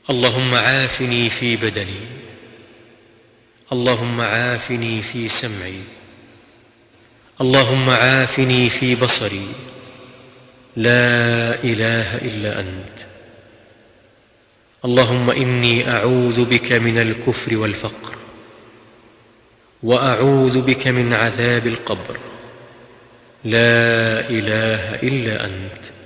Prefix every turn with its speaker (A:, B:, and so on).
A: اللهم عافني في بدني، اللهم عافني في سمعي، اللهم عافني في بصري، لا إله إلا أنت. اللهم إني أعوذ بك من الكفر والفقر، وأعوذ بك من عذاب القبر، لا إله إلا أنت.